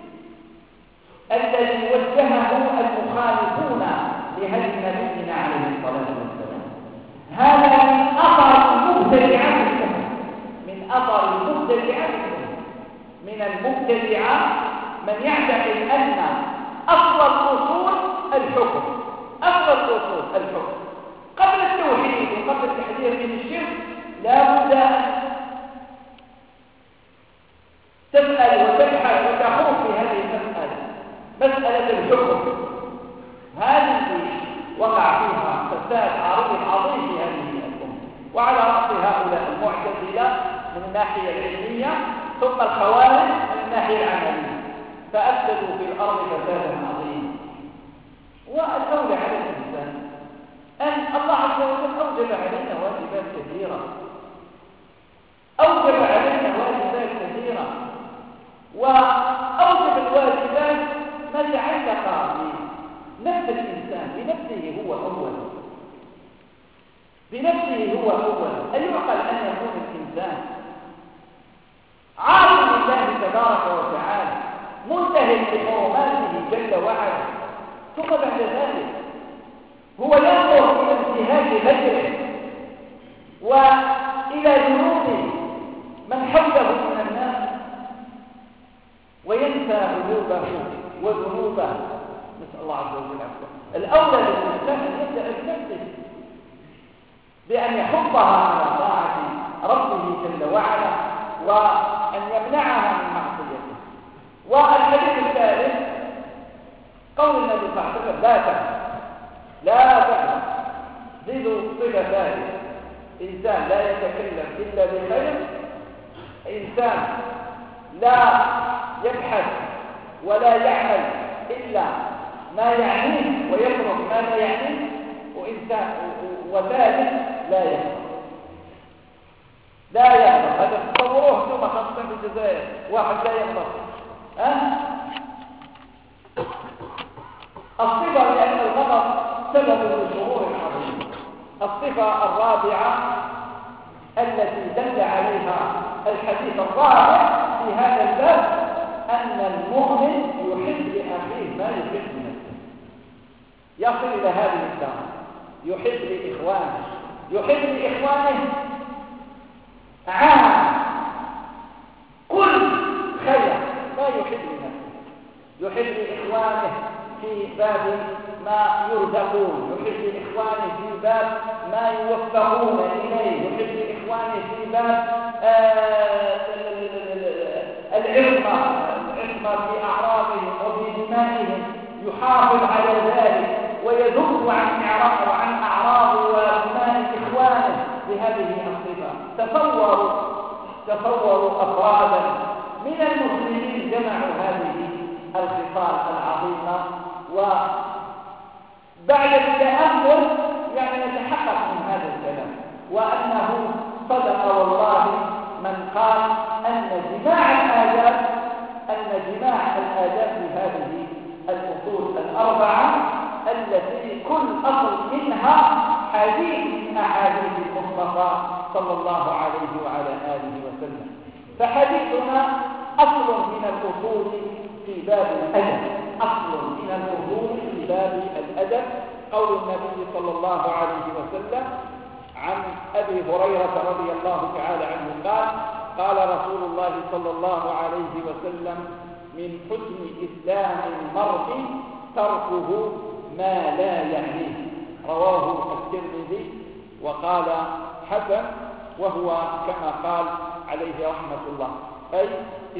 الذي وجهه المخالفون لهدي نبينا عليه الصلاة والسلام. هذا من أثر المبتدعة الأمة، من أثر المبتدعة الأمة، من المبتدعة من يعتقد أن أصل الأصول الحكم، أصل الأصول الحكم قبل التوحيد وقبل التحذير من الشرك. لا بد أن تسأل وتبحث وتخوض في هذه المسألة، مسألة الحكم. هذه وقع فيها فساد عظيم في هذه الأمة، وعلى رأس هؤلاء المعتزلة من الناحية العلمية، ثم الخوارج من الناحية العملية، فأفسدوا في الأرض فسادا عظيما. والأولى على الإنسان أن الله عز وجل أوجب علينا واجبات كثيرة، أوجب علينا واجبات كثيرة، وأوجب الواجبات ما تعلق بنفس الإنسان، بنفسه هو أولا، بنفسه هو أولا. أيعقل أن يكون الإنسان عالم بالله تبارك وتعالى، منتهك لحرماته جل وعلا، ثم بعد ذلك هو ينظر إلى انتهاك غيره وإلى ذنوب من حوله من الناس، وينسى عيوبه وذنوبه. نسأل الله عز وجل العفو. الأولى للإنسان أن يبدأ بنفسه بأن يحضها على طاعة ربه جل وعلا، وأن يمنعها من معصيته. والحديث الثالث قول النبي صلى الله عليه وسلم: لا تفعل. زيدوا صفة ثالثة: إنسان لا يتكلم إلا بخير، إنسان لا يبحث ولا يعمل إلا ما يعنيه ويترك ما لا يعنيه، وإنسان وثالث لا يغضب. لا يغضب، هذا تصوروه انتم خاصة في الجزائر، واحد لا يغضب. الصفة لأن الغضب سبب لشرور عظيم. الصفة الرابعة التي دل عليها الحديث الرابع في هذا الباب أن المؤمن يحب لأخيه ما يحب لنفسه، يصل إلى هذه الدرجة، يحب لإخوانه يحب لإخوانه عام كل خير، لا يحب لنفسه. يحب لإخوانه في باب ما يرزقون، يحب لإخوانه في باب ما يوفقون إليه، يحب لإخوانه في باب العصمة في أعراضهم وفي دمائهم، يحافظ على ذلك ويذب عن أعراض ودماء إخوانه بهذه الصفة. تصوروا أفرادا من المسلمين جمعوا هذه الخصال العظيمة، وبعد التأمل يعني نتحقق من هذا الكلام وأنه صدق والله من قال أن جماع الآداب بهذه الأصول الأربعة التي كل أصل منها حديث من أحاديث المصطفى صلى الله عليه وعلى آله وسلم. فحديثنا أصل من الأصول في باب الأدب، أصل من الأصول في باب الأدب. قول النبي صلى الله عليه وسلم عن أبي هريرة رضي الله تعالى عنه قال رسول الله صلى الله عليه وسلم: من حسن إسلام المرء تركه ما لا يعنيه. رواه الترمذي وقال حسن، وهو كما قال عليه رحمة الله، أي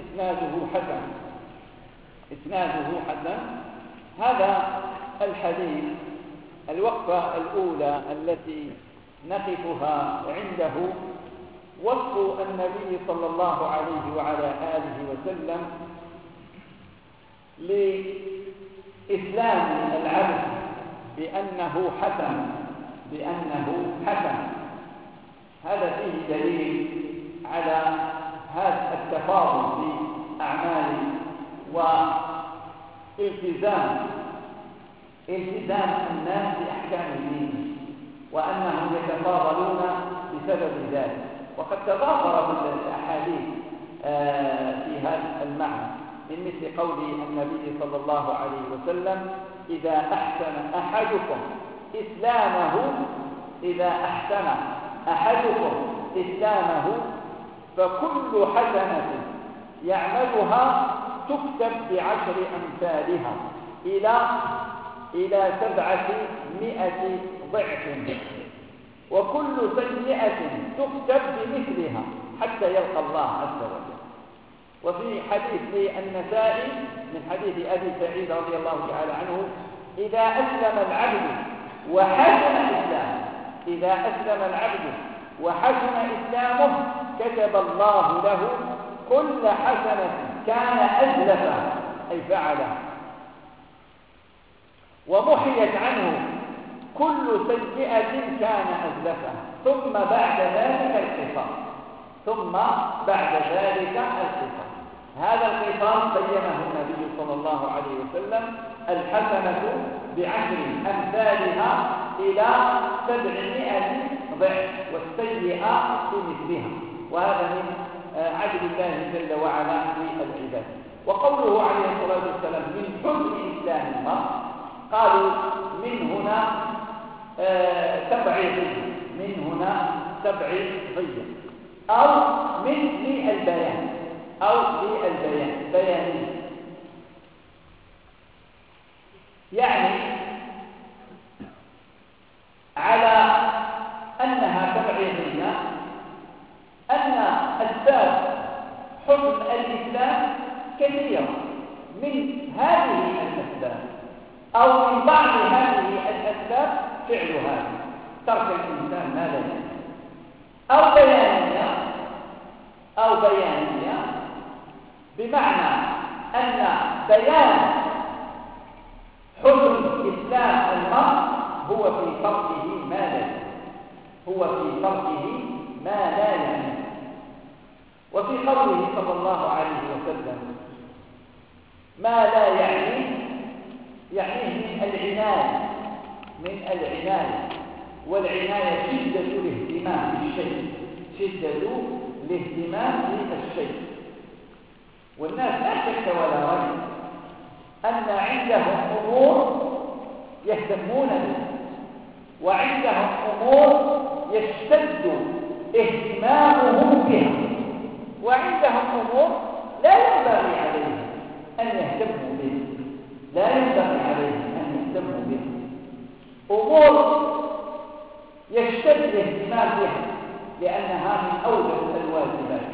إسناده حسن. هذا الحديث الوقفة الأولى التي نقفها عنده وصف النبي صلى الله عليه وعلى آله وسلم لإسلام العبد بأنه حسن. هذا فيه دليل على هذا التفاضل في أعمال والتزام الناس بأحكام الدين، وأنهم يتفاضلون بسبب ذلك. وقد تضافرت الأحاديث في هذا المعنى، من مثل قول النبي صلى الله عليه وسلم: إذا أحسن أحدكم إسلامه فكل حسنة يعملها تكتب ب10 أمثالها إلى 700 ضعف، وكل سيئة تكتب بمثلها حتى يلقى الله عز وجل. وفي حديث للنسائي من حديث أبي سعيد رضي الله تعالى عنه: إذا أسلم العبد وحسن إسلامه كتب الله له كل حسنة كان أزلفها أي فعلها، ومحيت عنه كل سيئة كان أزلفها، ثم بعد ذلك القصاص. هذا القصاص بينه النبي صلى الله عليه وسلم: الحسنة ب10 أمثالها إلى 700 ضعف، والسيئة بمثلها. وهذا من عدل الله جل وعلا في العباد. وقوله عليه الصلاة والسلام: من حسن إسلام المرء، قالوا من هنا تبعيضية أو للبيان بياني، يعني على أنها تبعيضية، أن أسباب حكم الإسلام كثيرة. من هذه الأسباب أو من بعض هذه الأسباب فعل هذا، ترك الإنسان ما لا يعنيه، أو بيانية بمعنى أن بيان حكم إسلام المرء هو في تركه ما لا يعنيه. وفي قوله صلى الله عليه وسلم: ما لا يعنيه من العناية، والعناية شدة الاهتمام بالشيء. والناس لا شك ولا ريب أن عندهم أمور يهتمون بها، وعندهم أمور يشتد اهتمامهم بها، وعندهم أمور لا ينبغي عليهم أن يهتموا بها، لا ينبغي عليهم أن يهتموا بها، أمور يشتد الاهتمام بها لأنها من أوجب الواجبات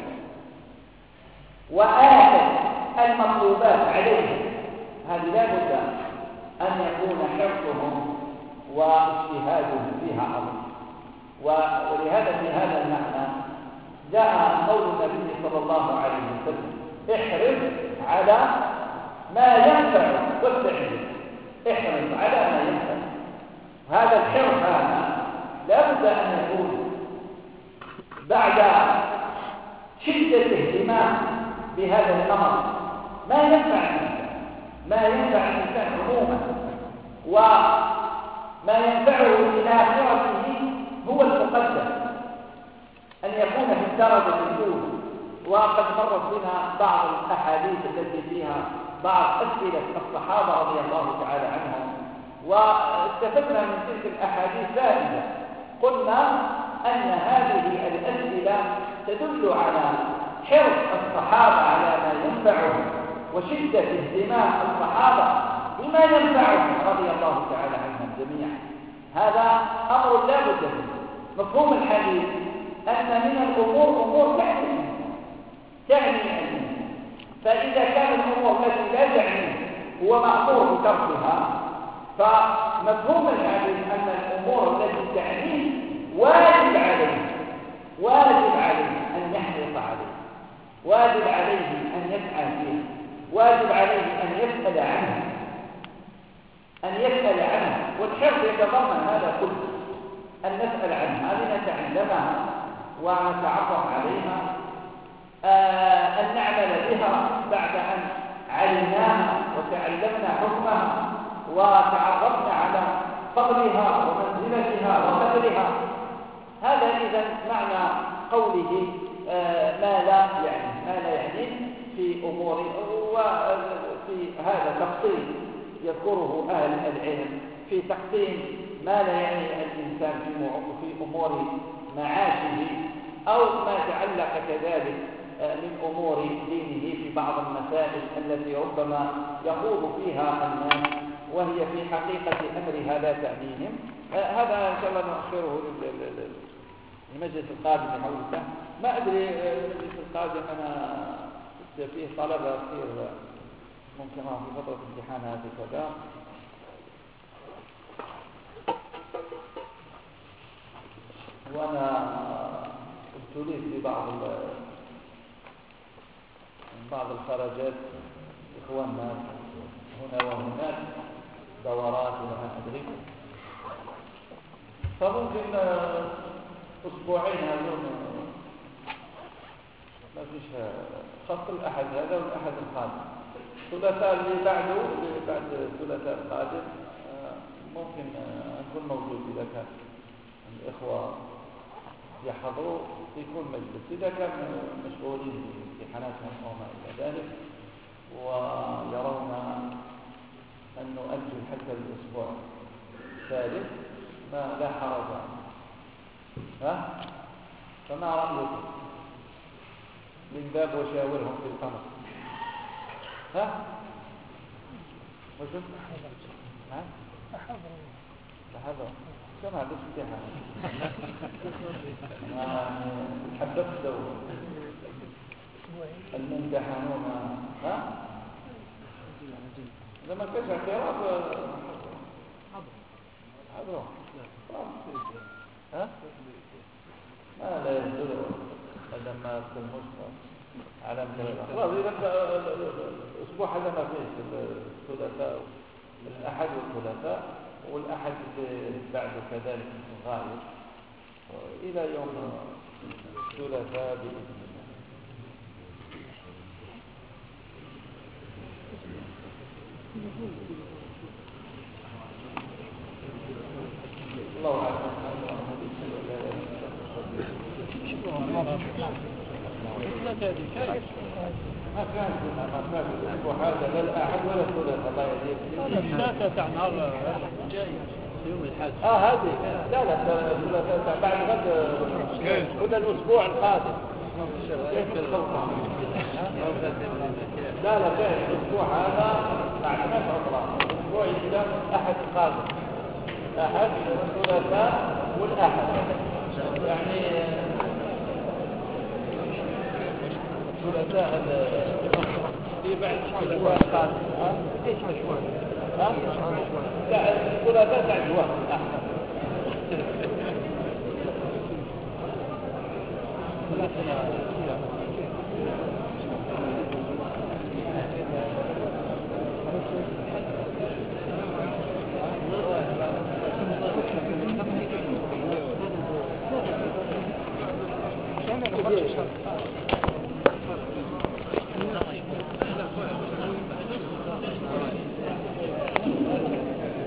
وآكد المطلوبات عليهم. هذه لا بد أن يكون حرصهم واجتهادهم فيها عظيم. ولهذا في هذا المعنى جاء قول النبي صلى الله عليه وسلم: احرص على ما ينفع واستعن. احرص على ما ينفع. هذا الحرص هذا لا بد أن يكون بعد شدة الاهتمام بهذا الأمر ما ينفع الإنسان، ما ينفع الإنسان عموما، وما ينفعه في آخرته هو المقدم، أن يكون في الدرجة الأولى. وقد مرت بنا بعض الأحاديث التي فيها بعض أسئلة الصحابة رضي الله تعالى عنهم، واستفدنا من تلك الأحاديث فائدة. قلنا أن هذه الأسئلة تدل على حرص الصحابة على ما ينفعهم وشدة اهتمام الصحابة بما ينفعهم رضي الله تعالى عنهم جميعا. هذا أمر لا بد منه. مفهوم الحديث أن من الأمور أمور تعني الإنسان، فإذا كان الأمور التي لا تعنيه هو مأمور بتركها، فمفهوم الحديث أن الأمور التي تعنيه واجب عليه أن يحرص عليه، واجب عليه أن يسعى فيه، واجب عليه أن يسأل عنه. والحرص يتضمن هذا كله، أن نسأل عنها، أن نتعلمها ونتعرف عليها، أن نعمل بها بعد أن علمناها وتعلمنا حكمها وتعرفنا على فضلها ومنزلتها وقدرها. هذا إذن معنى قوله ما لا يعني في أمور. وفي هذا تفصيل يذكره أهل العلم في تقسيم ما لا يعني الإنسان في أمور معاشه أو ما تعلق كذلك من أمور دينه في بعض المسائل التي ربما يخوض فيها الناس وهي في حقيقة أمرها لا تعنيهم. هذا إن شاء الله نؤخره المجلس القادم بحول الله. ما أدري المجلس القادم أنا فيه طلبة كثير ممكن في فترة امتحانات وكذا، وأنا ابتليت ببعض الخرجات إخواننا هنا وهناك، دورات وما أدري، فممكن أسبوعين هذول ما فيش خط الأحد هذا والأحد القادم. الثلاثاء اللي بعد الثلاثاء القادم ممكن أكون موجود إذا كان الإخوة يحضروا يكون مجلس. إذا كان مشغولين بامتحاناتهم أو ما إلى ذلك ويرون أن نؤجل حتى الأسبوع الثالث لا حرج. فما رأيكم؟ من باب وشاورهم في الأمر. وشوف لحظة كما عندك امتحان حدثوا الممتحنون لما كانش اعتراف حضروا ما لا يزول لما المشفى على خلاص. إذا الأسبوع هذا ما فيه الثلاثاء الأحد والثلاثاء والأحد اللي بعده كذلك غايب إلى يوم الثلاثاء بإذن الله. الله أعلم. ما كان الأسبوع هذا لا الأحد ولا الثلاثاء. الله يهديك. لا تعنى يوم الحد. هذه لا بعد غد كل الأسبوع القادم. لا كان الأسبوع هذا بعد ما عمره الأسبوع يبدأ أحد القادم، أحد الثلاثاء والأحد، يعني الثلاثاء اللي بعد الأسبوع القادم. ايش مشوار؟ لا الثلاثاء بعد وقت أحسن.